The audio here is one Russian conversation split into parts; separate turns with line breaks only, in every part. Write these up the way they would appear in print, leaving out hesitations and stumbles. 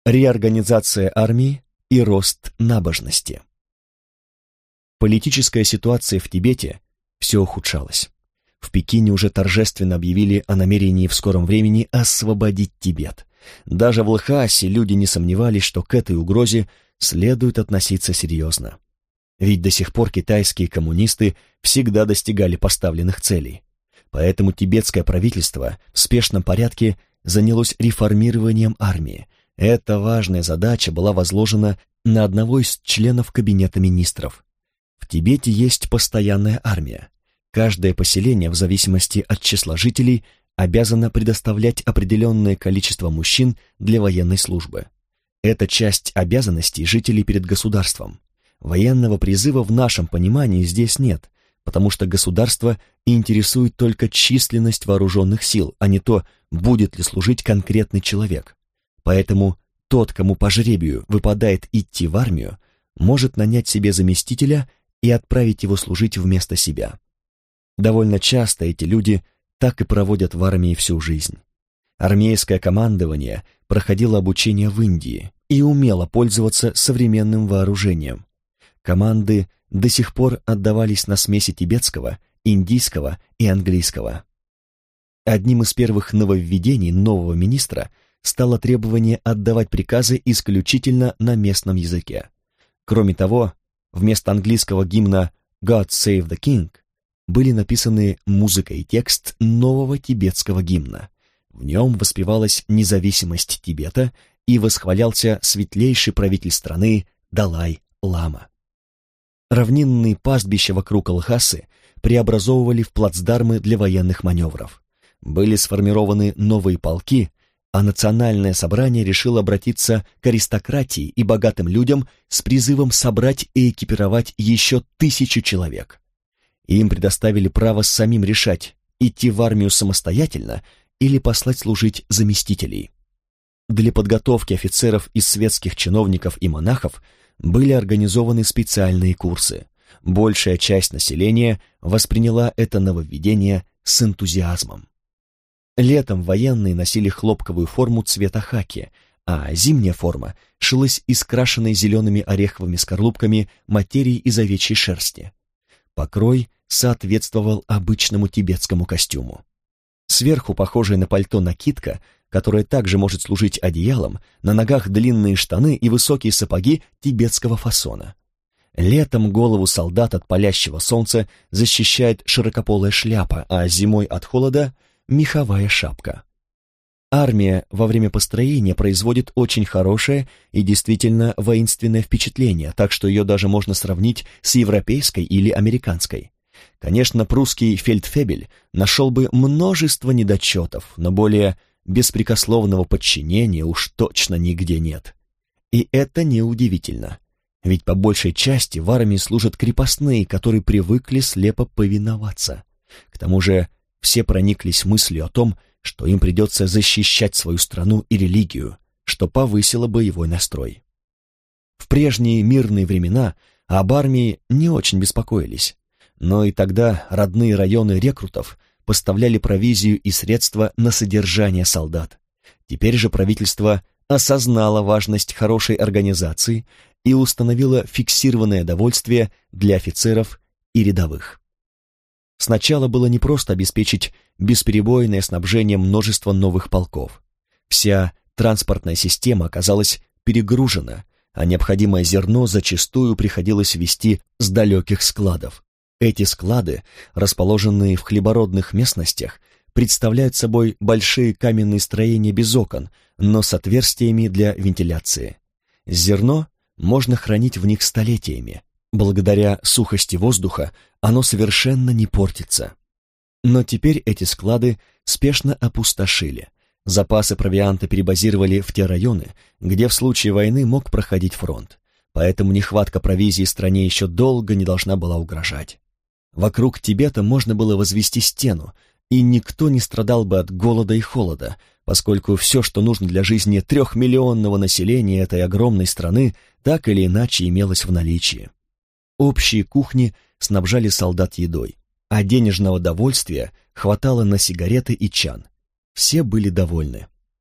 реорганизация армии и рост набожности. Политическая ситуация в Тибете все ухудшалась. В Пекине уже торжественно объявили о намерении в скором времени освободить Тибет. Даже в Лхасе люди не сомневались, что к этой угрозе следует относиться серьезно. Ведь до сих пор китайские коммунисты всегда достигали поставленных целей. Поэтому тибетское правительство в спешном порядке занялось реформированием армии. Эта важная задача была возложена на одного из членов кабинета министров. В Тибете есть постоянная армия. Каждое поселение, в зависимости от числа жителей, обязано предоставлять определенное количество мужчин для военной службы. Это часть обязанностей жителей перед государством. Военного призыва в нашем понимании здесь нет, потому что государство интересует только численность вооруженных сил, а не то, будет ли служить конкретный человек. Поэтому тот, кому по жребию выпадает идти в армию, может нанять себе заместителя и отправить его служить вместо себя. Довольно часто эти люди так и проводят в армии всю жизнь. Армейское командование проходило обучение в Индии и умело пользоваться современным вооружением. Команды до сих пор отдавались на смеси тибетского, индийского и английского. Одним из первых нововведений нового министра стало требование отдавать приказы исключительно на местном языке. Кроме того, вместо английского гимна «God Save the King» были написаны музыка и текст нового тибетского гимна. В нем воспевалась независимость Тибета и восхвалялся светлейший правитель страны Далай-лама. Равнинные пастбища вокруг Лхасы преобразовывали в плацдармы для военных маневров. Были сформированы новые полки, а национальное собрание решило обратиться к аристократии и богатым людям с призывом собрать и экипировать еще 1000 человек. Им предоставили право самим решать, идти в армию самостоятельно или послать служить заместителей. Для подготовки офицеров из светских чиновников и монахов были организованы специальные курсы. Большая часть населения восприняла это нововведение с энтузиазмом. Летом военные носили хлопковую форму цвета хаки, а зимняя форма шилась из крашенной зелеными ореховыми скорлупками материи из овечьей шерсти. Покрой соответствовал обычному тибетскому костюму. Сверху похожая на пальто накидка, которая также может служить одеялом, на ногах длинные штаны и высокие сапоги тибетского фасона. Летом голову солдат от палящего солнца защищает широкополая шляпа, а зимой от холода — меховая шапка. Армия во время построения производит очень хорошее и действительно воинственное впечатление, так что ее даже можно сравнить с европейской или американской. Конечно, прусский фельдфебель нашел бы множество недочетов, но более беспрекословного подчинения уж точно нигде нет. И это неудивительно, ведь по большей части в армии служат крепостные, которые привыкли слепо повиноваться. К тому же все прониклись мыслью о том, что им придется защищать свою страну и религию, что повысило боевой настрой. В прежние мирные времена об армии не очень беспокоились, но и тогда родные районы рекрутов поставляли провизию и средства на содержание солдат. Теперь же правительство осознало важность хорошей организации и установило фиксированное довольствие для офицеров и рядовых. Сначала было непросто обеспечить бесперебойное снабжение множества новых полков. Вся транспортная система оказалась перегружена, а необходимое зерно зачастую приходилось везти с далеких складов. Эти склады, расположенные в хлебородных местностях, представляют собой большие каменные строения без окон, но с отверстиями для вентиляции. Зерно можно хранить в них столетиями. Благодаря сухости воздуха оно совершенно не портится. Но теперь эти склады спешно опустошили. Запасы провианта перебазировали в те районы, где в случае войны мог проходить фронт. Поэтому нехватка провизии стране еще долго не должна была угрожать. Вокруг Тибета можно было возвести стену, и никто не страдал бы от голода и холода, поскольку все, что нужно для жизни 3-миллионного населения этой огромной страны, так или иначе имелось в наличии. Общие кухни снабжали солдат едой, а денежного довольствия хватало на сигареты и чан. Все были довольны.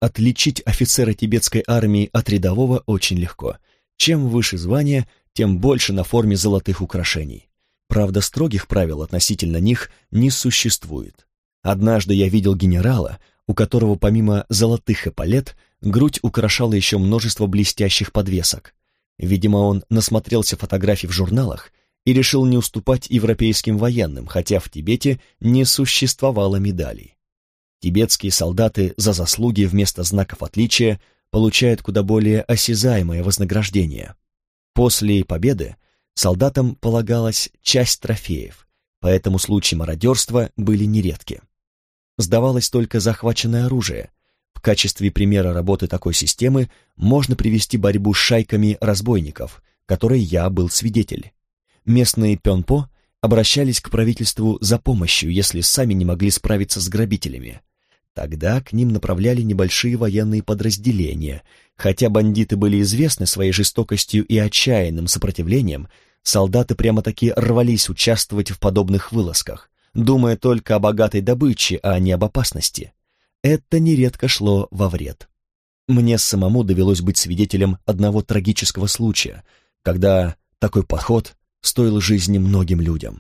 отличить офицера тибетской армии от рядового очень легко. Чем выше звание, тем больше на форме золотых украшений. Правда, строгих правил относительно них не существует. Однажды я видел генерала, у которого помимо золотых эполет грудь украшала еще множество блестящих подвесок. Видимо, он насмотрелся фотографий в журналах и решил не уступать европейским военным, хотя в Тибете не существовало медалей. Тибетские солдаты за заслуги вместо знаков отличия получают куда более осязаемое вознаграждение. После победы солдатам полагалась часть трофеев, поэтому случаи мародерства были нередки. Сдавалось только захваченное оружие. В качестве примера работы такой системы можно привести борьбу с шайками разбойников, которой я был свидетель. Местные пёнпо обращались к правительству за помощью, если сами не могли справиться с грабителями. Тогда к ним направляли небольшие военные подразделения. Хотя бандиты были известны своей жестокостью и отчаянным сопротивлением, солдаты прямо-таки рвались участвовать в подобных вылазках, думая только о богатой добыче, а не об опасности. Это нередко шло во вред. Мне самому довелось быть свидетелем одного трагического случая, когда такой поход стоил жизни многим людям.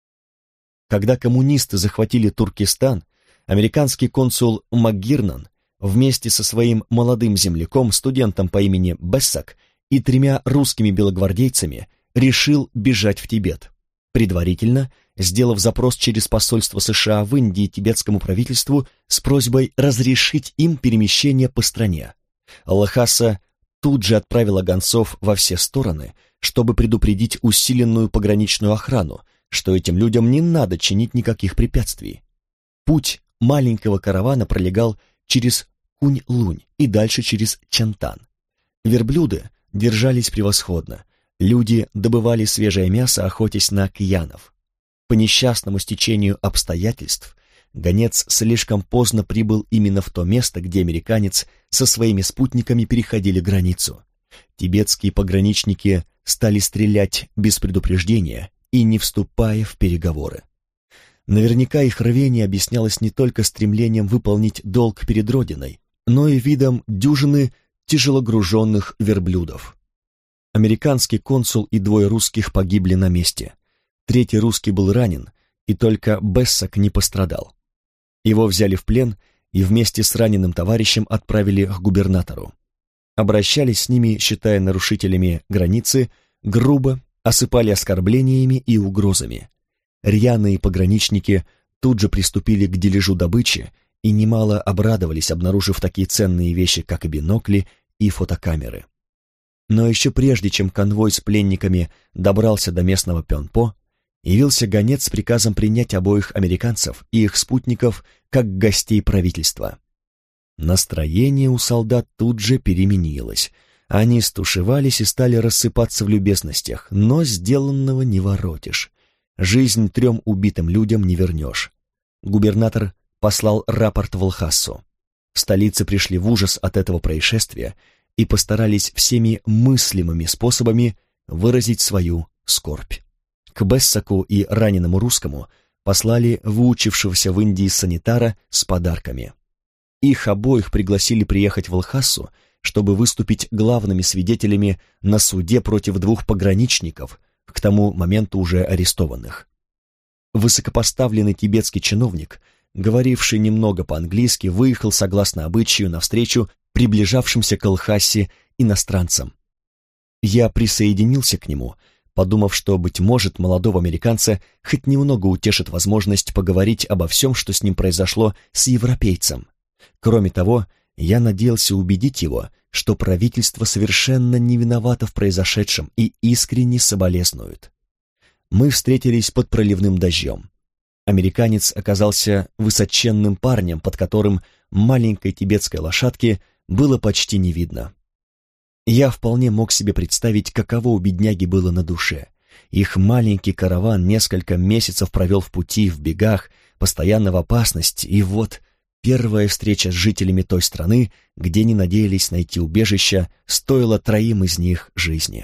Когда коммунисты захватили Туркестан, американский консул МакГирнан вместе со своим молодым земляком, студентом по имени Бессак и 3 русскими белогвардейцами решил бежать в Тибет, предварительно сделав запрос через посольство США в Индии тибетскому правительству с просьбой разрешить им перемещение по стране. Лхаса тут же отправила гонцов во все стороны, чтобы предупредить усиленную пограничную охрану, что этим людям не надо чинить никаких препятствий. Путь маленького каравана пролегал через Кунь-Лунь и дальше через Чантан. Верблюды держались превосходно, люди добывали свежее мясо, охотясь на кьянов. По несчастному стечению обстоятельств гонец слишком поздно прибыл именно в то место, где американец со своими спутниками переходили границу. Тибетские пограничники стали стрелять без предупреждения и не вступая в переговоры. Наверняка их рвение объяснялось не только стремлением выполнить долг перед Родиной, но и видом дюжины тяжелогруженных верблюдов. Американский консул и 2 русских погибли на месте. 3-й русский был ранен, и только Бессак не пострадал. Его взяли в плен и вместе с раненым товарищем отправили к губернатору. Обращались с ними, считая нарушителями границы, грубо, осыпали оскорблениями и угрозами. Рьяные пограничники тут же приступили к дележу добычи и немало обрадовались, обнаружив такие ценные вещи, как и бинокли и фотокамеры. Но еще прежде, чем конвой с пленниками добрался до местного Пёнпо, явился гонец с приказом принять обоих американцев и их спутников как гостей правительства. Настроение у солдат тут же переменилось. Они стушевались и стали рассыпаться в любезностях, но сделанного не воротишь. Жизнь 3 убитым людям не вернешь. Губернатор послал рапорт в Лхасу. В столице пришли в ужас от этого происшествия и постарались всеми мыслимыми способами выразить свою скорбь. К Бессаку и раненому русскому послали выучившегося в Индии санитара с подарками. Их обоих пригласили приехать в Лхасу, чтобы выступить главными свидетелями на суде против 2 пограничников, к тому моменту уже арестованных. Высокопоставленный тибетский чиновник, говоривший немного по-английски, выехал согласно обычаю навстречу приближавшимся к Лхасе иностранцам. Я присоединился к нему, подумав, что, быть может, молодого американца хоть немного утешит возможность поговорить обо всем, что с ним произошло с европейцем. Кроме того, я надеялся убедить его, что правительство совершенно не виновато в произошедшем и искренне соболезнует. Мы встретились под проливным дождем. Американец оказался высоченным парнем, под которым маленькой тибетской лошадки было почти не видно. Я вполне мог себе представить, каково у бедняги было на душе. Их маленький караван несколько месяцев провел в пути, в бегах, постоянно в опасности, и вот первая встреча с жителями той страны, где не надеялись найти убежища, стоила 3 из них жизни.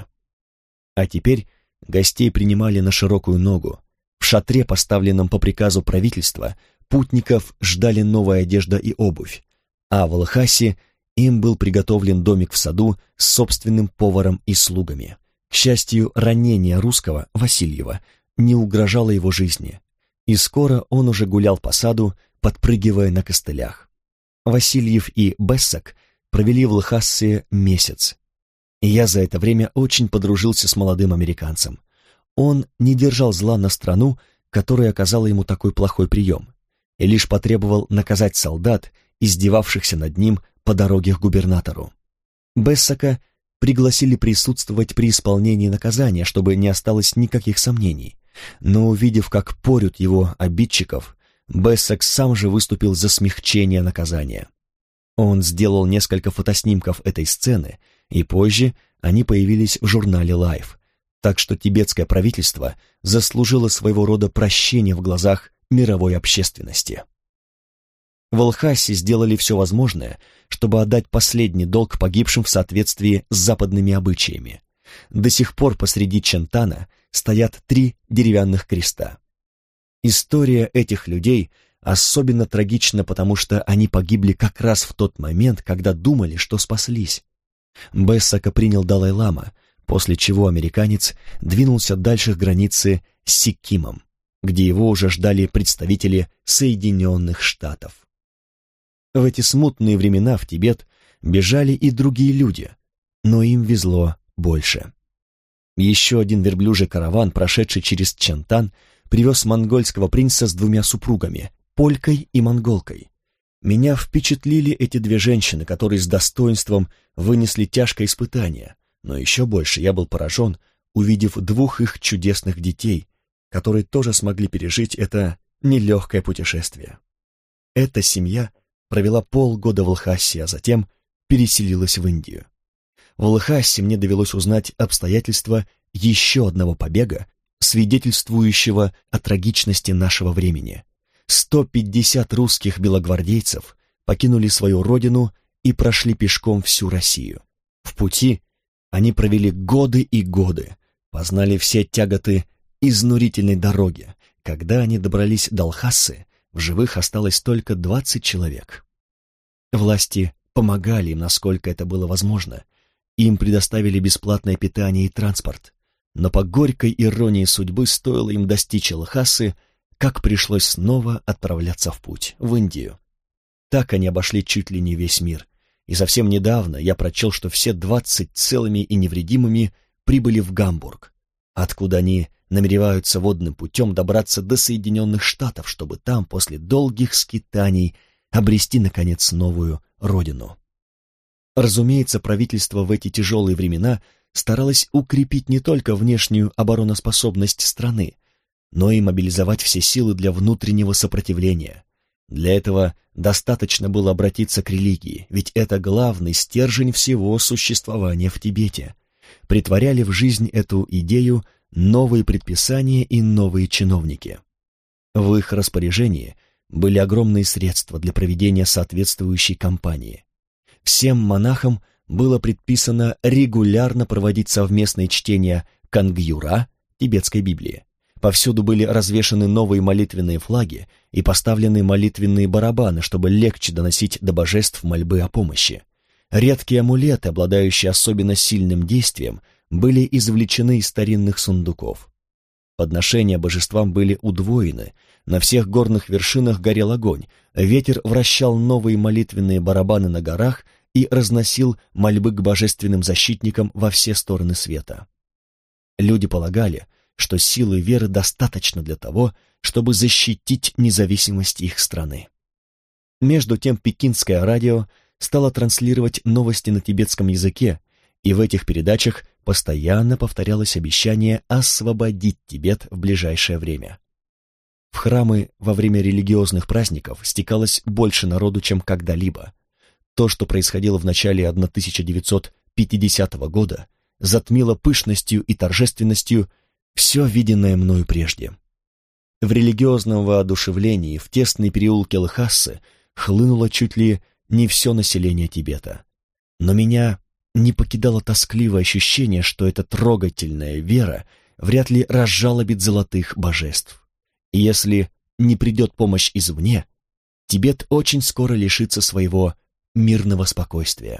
А теперь гостей принимали на широкую ногу. В шатре, поставленном по приказу правительства, путников ждали новая одежда и обувь. а в Лхасе им был приготовлен домик в саду с собственным поваром и слугами. К счастью, ранение русского, Васильева, не угрожало его жизни, и скоро он уже гулял по саду, подпрыгивая на костылях. Васильев и Бессак провели в Лхасе месяц, и я за это время очень подружился с молодым американцем. Он не держал зла на страну, которая оказала ему такой плохой прием, и лишь потребовал наказать солдат, издевавшихся над ним по дороге к губернатору. Бессака пригласили присутствовать при исполнении наказания, чтобы не осталось никаких сомнений, но увидев, как порют его обидчиков, Бессак сам же выступил за смягчение наказания. Он сделал несколько фотоснимков этой сцены, и позже они появились в журнале Life, так что тибетское правительство заслужило своего рода прощение в глазах мировой общественности. В Лхасе сделали все возможное, чтобы отдать последний долг погибшим в соответствии с западными обычаями. До сих пор посреди Чентана стоят 3 деревянных креста. История этих людей особенно трагична, потому что они погибли как раз в тот момент, когда думали, что спаслись. Бессака принял Далай-лама, после чего американец двинулся дальше к границе с Сиккимом, где его уже ждали представители Соединенных Штатов. В эти смутные времена в Тибет бежали и другие люди, но им везло больше. Еще один верблюжий караван, прошедший через Чентан, привез монгольского принца с 2 супругами, полькой и монголкой. Меня впечатлили эти 2 женщины, которые с достоинством вынесли тяжкое испытание, но еще больше я был поражен, увидев 2 их чудесных детей, которые тоже смогли пережить это нелегкое путешествие. Эта семья провела полгода в Лхасе, а затем переселилась в Индию. В Лхасе мне довелось узнать обстоятельства еще одного побега, свидетельствующего о трагичности нашего времени. 150 русских белогвардейцев покинули свою родину и прошли пешком всю Россию. В пути они провели годы и годы, познали все тяготы изнурительной дороги. Когда они добрались до Лхасы, в живых осталось только 20 человек. Власти помогали им, насколько это было возможно. Им предоставили бесплатное питание и транспорт. Но по горькой иронии судьбы стоило им достичь Лхасы, как пришлось снова отправляться в путь, в Индию. Так они обошли чуть ли не весь мир. И совсем недавно я прочел, что все 20 целыми и невредимыми прибыли в Гамбург, откуда они намереваются водным путем добраться до Соединенных Штатов, чтобы там, после долгих скитаний, обрести, наконец, новую родину. Разумеется, правительство в эти тяжелые времена старалось укрепить не только внешнюю обороноспособность страны, но и мобилизовать все силы для внутреннего сопротивления. Для этого достаточно было обратиться к религии, ведь это главный стержень всего существования в Тибете. Притворяли в жизнь эту идею новые предписания и новые чиновники. В их распоряжении были огромные средства для проведения соответствующей кампании. Всем монахам было предписано регулярно проводить совместные чтения Кангюра, тибетской Библии. Повсюду были развешаны новые молитвенные флаги и поставлены молитвенные барабаны, чтобы легче доносить до божеств мольбы о помощи. Редкие амулеты, обладающие особенно сильным действием, были извлечены из старинных сундуков. Подношения божествам были удвоены, на всех горных вершинах горел огонь, ветер вращал новые молитвенные барабаны на горах и разносил мольбы к божественным защитникам во все стороны света. Люди полагали, что силы веры достаточно для того, чтобы защитить независимость их страны. Между тем пекинское радио стало транслировать новости на тибетском языке, и в этих передачах постоянно повторялось обещание освободить Тибет в ближайшее время. В храмы во время религиозных праздников стекалось больше народу, чем когда-либо. То, что происходило в начале 1950 года, затмило пышностью и торжественностью все виденное мною прежде. В религиозном воодушевлении в тесные переулки Лхасы хлынуло чуть ли не все население Тибета. Но меня не покидало тоскливое ощущение, что эта трогательная вера вряд ли разжалобит золотых божеств. И если не придет помощь извне, Тибет очень скоро лишится своего мирного спокойствия.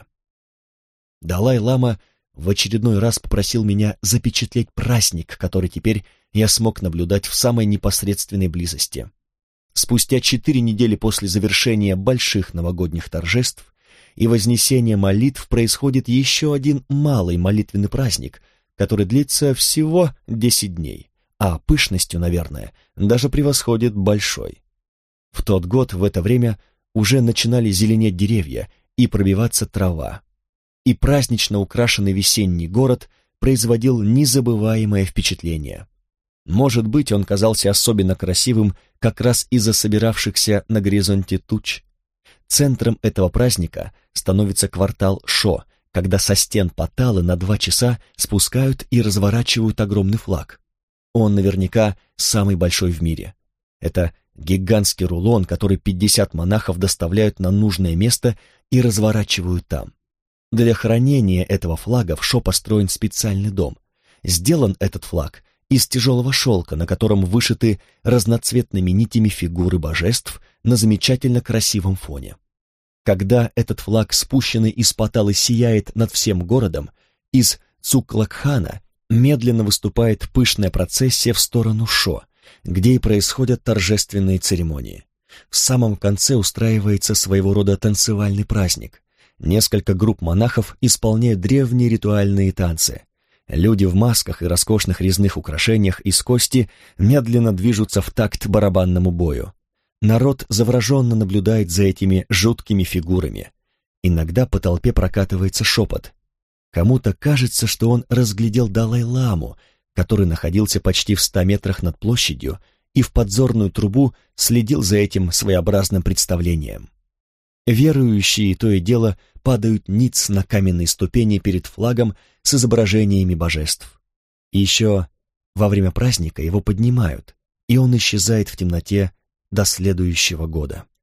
Далай-лама в очередной раз попросил меня запечатлеть праздник, который теперь я смог наблюдать в самой непосредственной близости. Спустя 4 недели после завершения больших новогодних торжеств и вознесения молитв происходит еще один малый молитвенный праздник, который длится всего 10 дней, а пышностью, наверное, даже превосходит большой. В тот год в это время уже начинали зеленеть деревья и пробиваться трава, и празднично украшенный весенний город производил незабываемое впечатление. Может быть, он казался особенно красивым как раз из-за собиравшихся на горизонте туч. Центром этого праздника становится квартал Шо, когда со стен Патталы на 2 часа спускают и разворачивают огромный флаг. Он наверняка самый большой в мире. Это гигантский рулон, который 50 монахов доставляют на нужное место и разворачивают там. Для хранения этого флага в Шо построен специальный дом. Сделан этот флаг из тяжелого шелка, на котором вышиты разноцветными нитями фигуры божеств на замечательно красивом фоне. Когда этот флаг, спущенный из Патталы, сияет над всем городом, из Цуклакхана медленно выступает пышная процессия в сторону Шо, где и происходят торжественные церемонии. В самом конце устраивается своего рода танцевальный праздник. Несколько групп монахов исполняют древние ритуальные танцы. Люди в масках и роскошных резных украшениях из кости медленно движутся в такт барабанному бою. Народ завороженно наблюдает за этими жуткими фигурами. Иногда по толпе прокатывается шепот. Кому-то кажется, что он разглядел Далай-ламу, который находился почти в 100 метрах над площадью и в подзорную трубу следил за этим своеобразным представлением. Верующие то и дело падают ниц на каменные ступени перед флагом с изображениями божеств. И еще во время праздника его поднимают, и он исчезает в темноте до следующего года.